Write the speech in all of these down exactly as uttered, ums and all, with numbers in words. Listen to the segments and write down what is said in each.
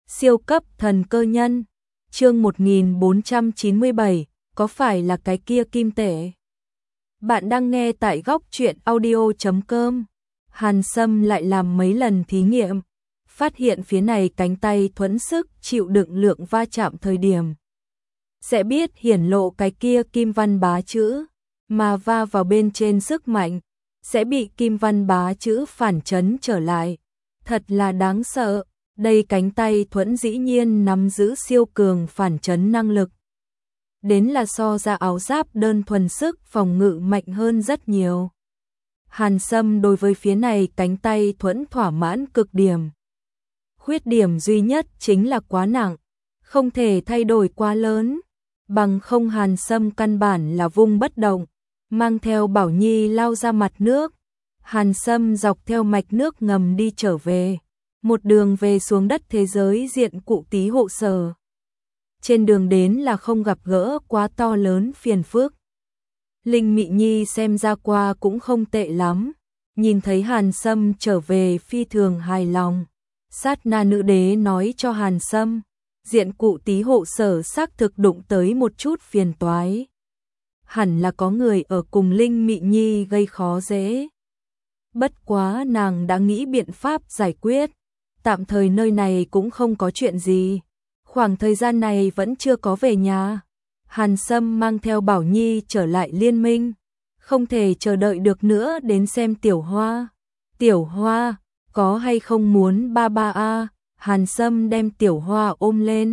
Siêu cấp thần cơ nhân. Chương một nghìn bốn trăm chín mươi bảy, có phải là cái kia kim tể? Bạn đang nghe tại góc truyện audio chấm com. Hàn Sâm lại làm mấy lần thí nghiệm, phát hiện phía này cánh tay thuẫn sức chịu đựng lượng va chạm thời điểm. Sẽ biết hiển lộ cái kia kim văn bá chữ, mà va vào bên trên sức mạnh, sẽ bị kim văn bá chữ phản chấn trở lại. Thật là đáng sợ, đây cánh tay thuẫn dĩ nhiên nắm giữ siêu cường phản chấn năng lực. Đến là so ra áo giáp đơn thuần sức phòng ngự mạnh hơn rất nhiều. Hàn Sâm đối với phía này cánh tay thuẫn thỏa mãn cực điểm. Khuyết điểm duy nhất chính là quá nặng, không thể thay đổi quá lớn, bằng không Hàn Sâm căn bản là vung bất động, mang theo Bảo Nhi lao ra mặt nước. Hàn Sâm dọc theo mạch nước ngầm đi trở về, một đường về xuống đất thế giới diện cụ tí hộ sở. Trên đường đến là không gặp gỡ quá to lớn phiền phức. Linh Mị Nhi xem ra qua cũng không tệ lắm, nhìn thấy Hàn Sâm trở về phi thường hài lòng. Sát na nữ đế nói cho Hàn Sâm, diện cụ tí hộ sở xác thực đụng tới một chút phiền toái. Hẳn là có người ở cùng Linh Mị Nhi gây khó dễ. Bất quá nàng đã nghĩ biện pháp giải quyết, tạm thời nơi này cũng không có chuyện gì. Khoảng thời gian này vẫn chưa có về nhà. Hàn Sâm mang theo Bảo Nhi trở lại liên minh, không thể chờ đợi được nữa đến xem Tiểu Hoa. Tiểu Hoa, có hay không muốn ba ba a? Hàn Sâm đem Tiểu Hoa ôm lên,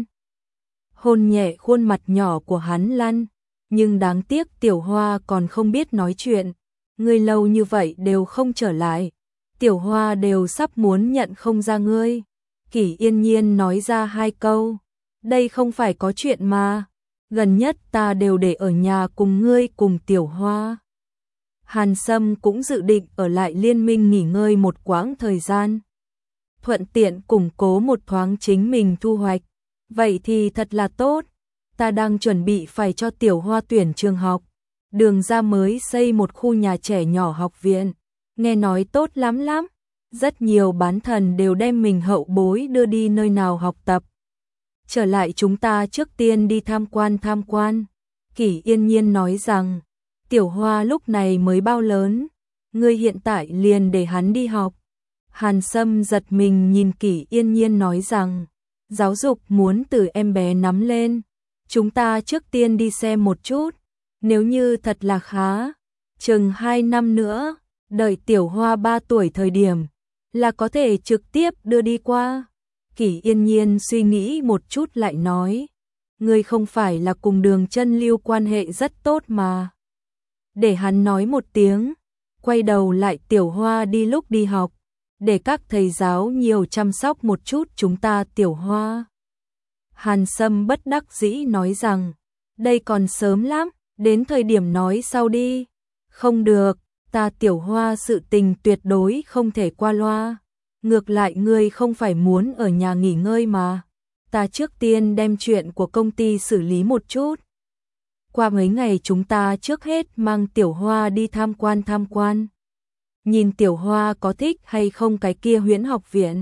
hôn nhẹ khuôn mặt nhỏ của hắn lăn, nhưng đáng tiếc Tiểu Hoa còn không biết nói chuyện. Ngươi lâu như vậy đều không trở lại, Tiểu Hoa đều sắp muốn nhận không ra ngươi. Kỷ Yên Nhiên nói ra hai câu, đây không phải có chuyện mà, gần nhất ta đều để ở nhà cùng ngươi cùng Tiểu Hoa. Hàn Sâm cũng dự định ở lại liên minh nghỉ ngơi một quãng thời gian, thuận tiện củng cố một thoáng chính mình thu hoạch. Vậy thì thật là tốt, ta đang chuẩn bị phải cho Tiểu Hoa tuyển trường học, đường ra mới xây một khu nhà trẻ nhỏ học viện, nghe nói tốt lắm lắm, rất nhiều bán thần đều đem mình hậu bối đưa đi nơi nào học tập. Trở lại chúng ta trước tiên đi tham quan tham quan. Kỷ Yên Nhiên nói rằng, Tiểu Hoa lúc này mới bao lớn, ngươi hiện tại liền để hắn đi học. Hàn Sâm giật mình nhìn Kỷ Yên Nhiên nói rằng, giáo dục muốn từ em bé nắm lên, chúng ta trước tiên đi xem một chút, nếu như thật là khá, chừng hai năm nữa, đợi Tiểu Hoa ba tuổi thời điểm, là có thể trực tiếp đưa đi qua. Kỷ Yên Nhiên suy nghĩ một chút lại nói, ngươi không phải là cùng Đường Chân Lưu quan hệ rất tốt mà. Để hắn nói một tiếng, quay đầu lại Tiểu Hoa đi lúc đi học, để các thầy giáo nhiều chăm sóc một chút chúng ta Tiểu Hoa. Hàn Sâm bất đắc dĩ nói rằng, đây còn sớm lắm, đến thời điểm nói sau đi. Không được, ta Tiểu Hoa sự tình tuyệt đối không thể qua loa. Ngược lại ngươi không phải muốn ở nhà nghỉ ngơi mà. Ta trước tiên đem chuyện của công ty xử lý một chút. Qua mấy ngày chúng ta trước hết mang Tiểu Hoa đi tham quan tham quan. Nhìn Tiểu Hoa có thích hay không cái kia Huyễn học viện.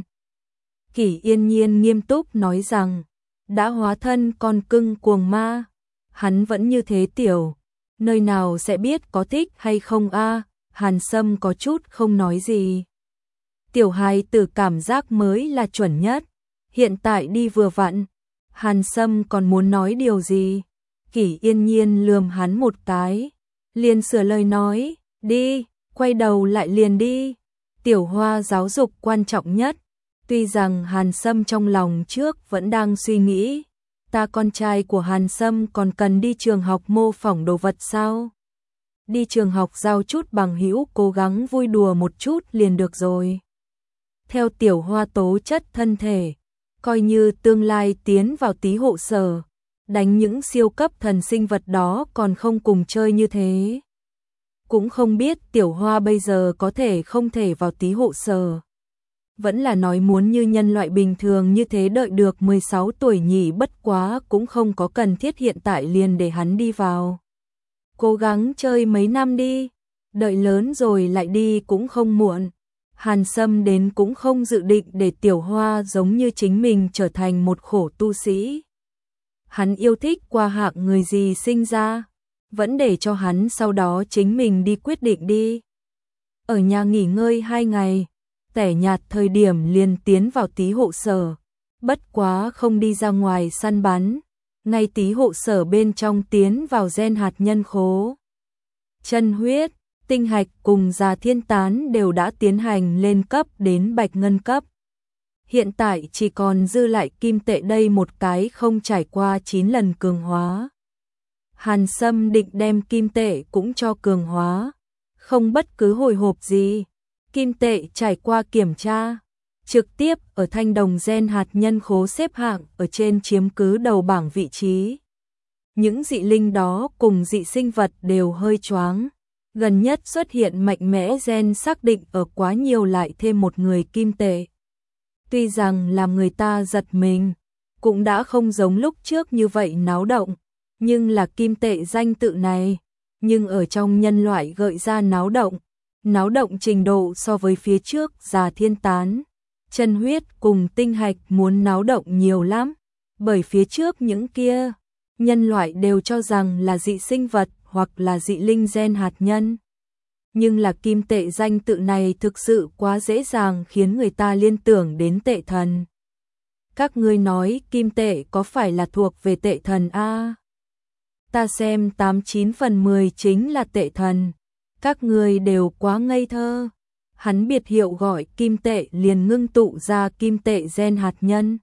Kỷ Yên Nhiên nghiêm túc nói rằng, đã hóa thân con cưng cuồng ma, hắn vẫn như thế tiểu, nơi nào sẽ biết có thích hay không a? Hàn Sâm có chút không nói gì. Tiểu hài tử cảm giác mới là chuẩn nhất, hiện tại đi vừa vặn. Hàn Sâm còn muốn nói điều gì, Kỷ Yên Nhiên lườm hắn một cái, liền sửa lời nói, đi, quay đầu lại liền đi. Tiểu Hoa giáo dục quan trọng nhất. Tuy rằng Hàn Sâm trong lòng trước vẫn đang suy nghĩ, ta con trai của Hàn Sâm còn cần đi trường học mô phỏng đồ vật sao? Đi trường học giao chút bằng hữu cố gắng vui đùa một chút liền được rồi. Theo Tiểu Hoa tố chất thân thể, coi như tương lai tiến vào tí hộ sở, đánh những siêu cấp thần sinh vật đó còn không cùng chơi như thế. Cũng không biết Tiểu Hoa bây giờ có thể không thể vào tí hộ sở. Vẫn là nói muốn như nhân loại bình thường như thế đợi được mười sáu tuổi nhỉ, bất quá cũng không có cần thiết hiện tại liền để hắn đi vào. Cố gắng chơi mấy năm đi, đợi lớn rồi lại đi cũng không muộn. Hàn Sâm đến cũng không dự định để Tiểu Hoa giống như chính mình trở thành một khổ tu sĩ. Hắn yêu thích qua hạng người gì sinh ra, vẫn để cho hắn sau đó chính mình đi quyết định đi. Ở nhà nghỉ ngơi hai ngày, tẻ nhạt thời điểm liền tiến vào tí hộ sở, bất quá không đi ra ngoài săn bắn, ngay tí hộ sở bên trong tiến vào gen hạt nhân khố. Chân huyết, tinh hạch cùng già thiên tán đều đã tiến hành lên cấp đến bạch ngân cấp. Hiện tại chỉ còn dư lại kim tệ đây một cái không trải qua chín lần cường hóa. Hàn Sâm định đem kim tệ cũng cho cường hóa, không bất cứ hồi hộp gì. Kim tệ trải qua kiểm tra, trực tiếp ở thanh đồng gen hạt nhân khố xếp hạng ở trên chiếm cứ đầu bảng vị trí. Những dị linh đó cùng dị sinh vật đều hơi choáng. Gần nhất xuất hiện mạnh mẽ gen xác định ở quá nhiều lại thêm một người kim tệ. Tuy rằng làm người ta giật mình, cũng đã không giống lúc trước như vậy náo động, nhưng là kim tệ danh tự này, nhưng ở trong nhân loại gợi ra náo động. Náo động trình độ so với phía trước già thiên tán, chân huyết cùng tinh hạch muốn náo động nhiều lắm, bởi phía trước những kia, nhân loại đều cho rằng là dị sinh vật hoặc là dị linh gen hạt nhân. Nhưng là kim tệ danh tự này thực sự quá dễ dàng khiến người ta liên tưởng đến tệ thần. Các ngươi nói kim tệ có phải là thuộc về tệ thần a? Ta xem tám chín phần mười chính là tệ thần. Các người đều quá ngây thơ. Hắn biệt hiệu gọi kim tệ liền ngưng tụ ra kim tệ gen hạt nhân.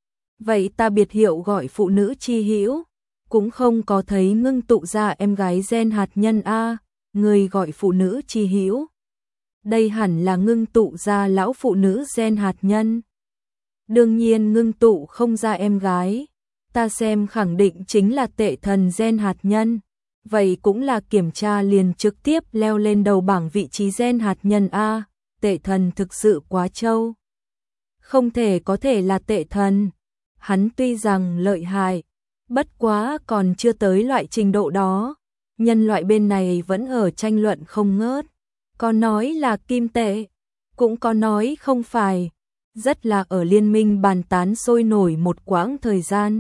Vậy ta biệt hiệu gọi phụ nữ chi hữu, cũng không có thấy ngưng tụ ra em gái gen hạt nhân a, người gọi phụ nữ chi hữu. Đây hẳn là ngưng tụ ra lão phụ nữ gen hạt nhân. Đương nhiên ngưng tụ không ra em gái, ta xem khẳng định chính là tệ thần gen hạt nhân. Vậy cũng là kiểm tra liền trực tiếp leo lên đầu bảng vị trí gen hạt nhân a, tệ thần thực sự quá trâu. Không thể có thể là tệ thần. Hắn tuy rằng lợi hại, bất quá còn chưa tới loại trình độ đó. Nhân loại bên này vẫn ở tranh luận không ngớt. Có nói là kim tệ, cũng có nói không phải. Rất là ở liên minh bàn tán sôi nổi một quãng thời gian.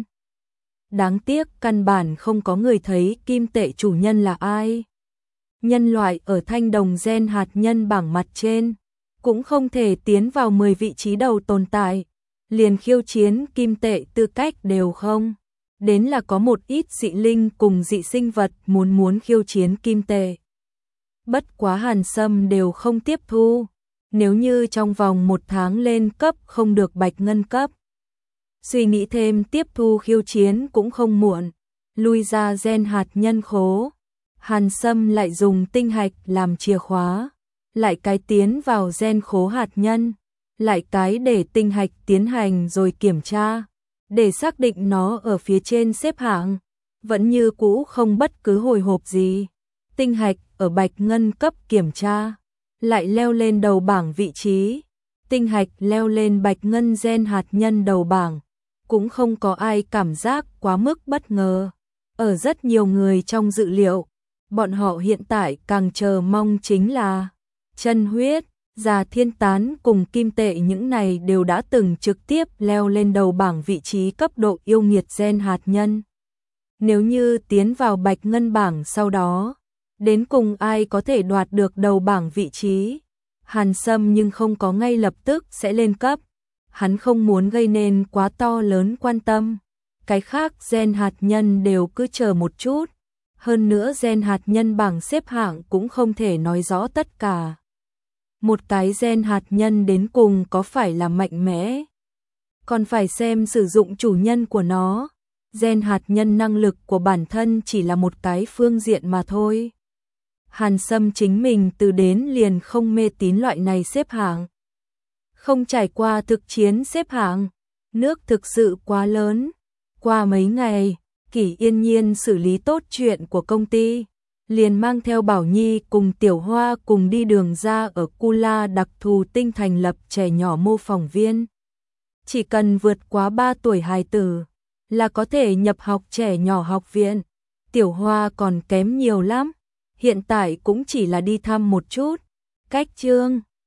Đáng tiếc căn bản không có người thấy kim tệ chủ nhân là ai. Nhân loại ở thanh đồng gen hạt nhân bảng mặt trên, cũng không thể tiến vào mười vị trí đầu tồn tại. Liền khiêu chiến kim tệ tư cách đều không. Đến là có một ít dị linh cùng dị sinh vật muốn muốn khiêu chiến kim tệ. Bất quá Hàn Sâm đều không tiếp thu. Nếu như trong vòng một tháng lên cấp không được bạch ngân cấp, suy nghĩ thêm tiếp thu khiêu chiến cũng không muộn. Lui ra gen hạt nhân khố, Hàn Sâm lại dùng tinh hạch làm chìa khóa, lại cái tiến vào gen khố hạt nhân, lại cái để tinh hạch tiến hành rồi kiểm tra, để xác định nó ở phía trên xếp hạng, vẫn như cũ không bất cứ hồi hộp gì. Tinh hạch ở bạch ngân cấp kiểm tra, lại leo lên đầu bảng vị trí, tinh hạch leo lên bạch ngân gen hạt nhân đầu bảng. Cũng không có ai cảm giác quá mức bất ngờ. Ở rất nhiều người trong dự liệu, bọn họ hiện tại càng chờ mong chính là chân huyết, già thiên tán cùng kim tệ, những này đều đã từng trực tiếp leo lên đầu bảng vị trí cấp độ yêu nghiệt gen hạt nhân. Nếu như tiến vào bạch ngân bảng sau đó, đến cùng ai có thể đoạt được đầu bảng vị trí, Hàn Sâm nhưng không có ngay lập tức sẽ lên cấp. Hắn không muốn gây nên quá to lớn quan tâm. Cái khác gen hạt nhân đều cứ chờ một chút. Hơn nữa gen hạt nhân bảng xếp hạng cũng không thể nói rõ tất cả. Một cái gen hạt nhân đến cùng có phải là mạnh mẽ, còn phải xem sử dụng chủ nhân của nó. Gen hạt nhân năng lực của bản thân chỉ là một cái phương diện mà thôi. Hàn Sâm chính mình từ đến liền không mê tín loại này xếp hạng. Không trải qua thực chiến xếp hạng, nước thực sự quá lớn. Qua mấy ngày, Kỷ Yên Nhiên xử lý tốt chuyện của công ty, liền mang theo Bảo Nhi cùng Tiểu Hoa cùng đi đường ra ở Kula đặc thù tinh thành lập trẻ nhỏ mô phỏng viên. Chỉ cần vượt quá ba tuổi hài tử là có thể nhập học trẻ nhỏ học viện. Tiểu Hoa còn kém nhiều lắm, hiện tại cũng chỉ là đi thăm một chút. Cách chương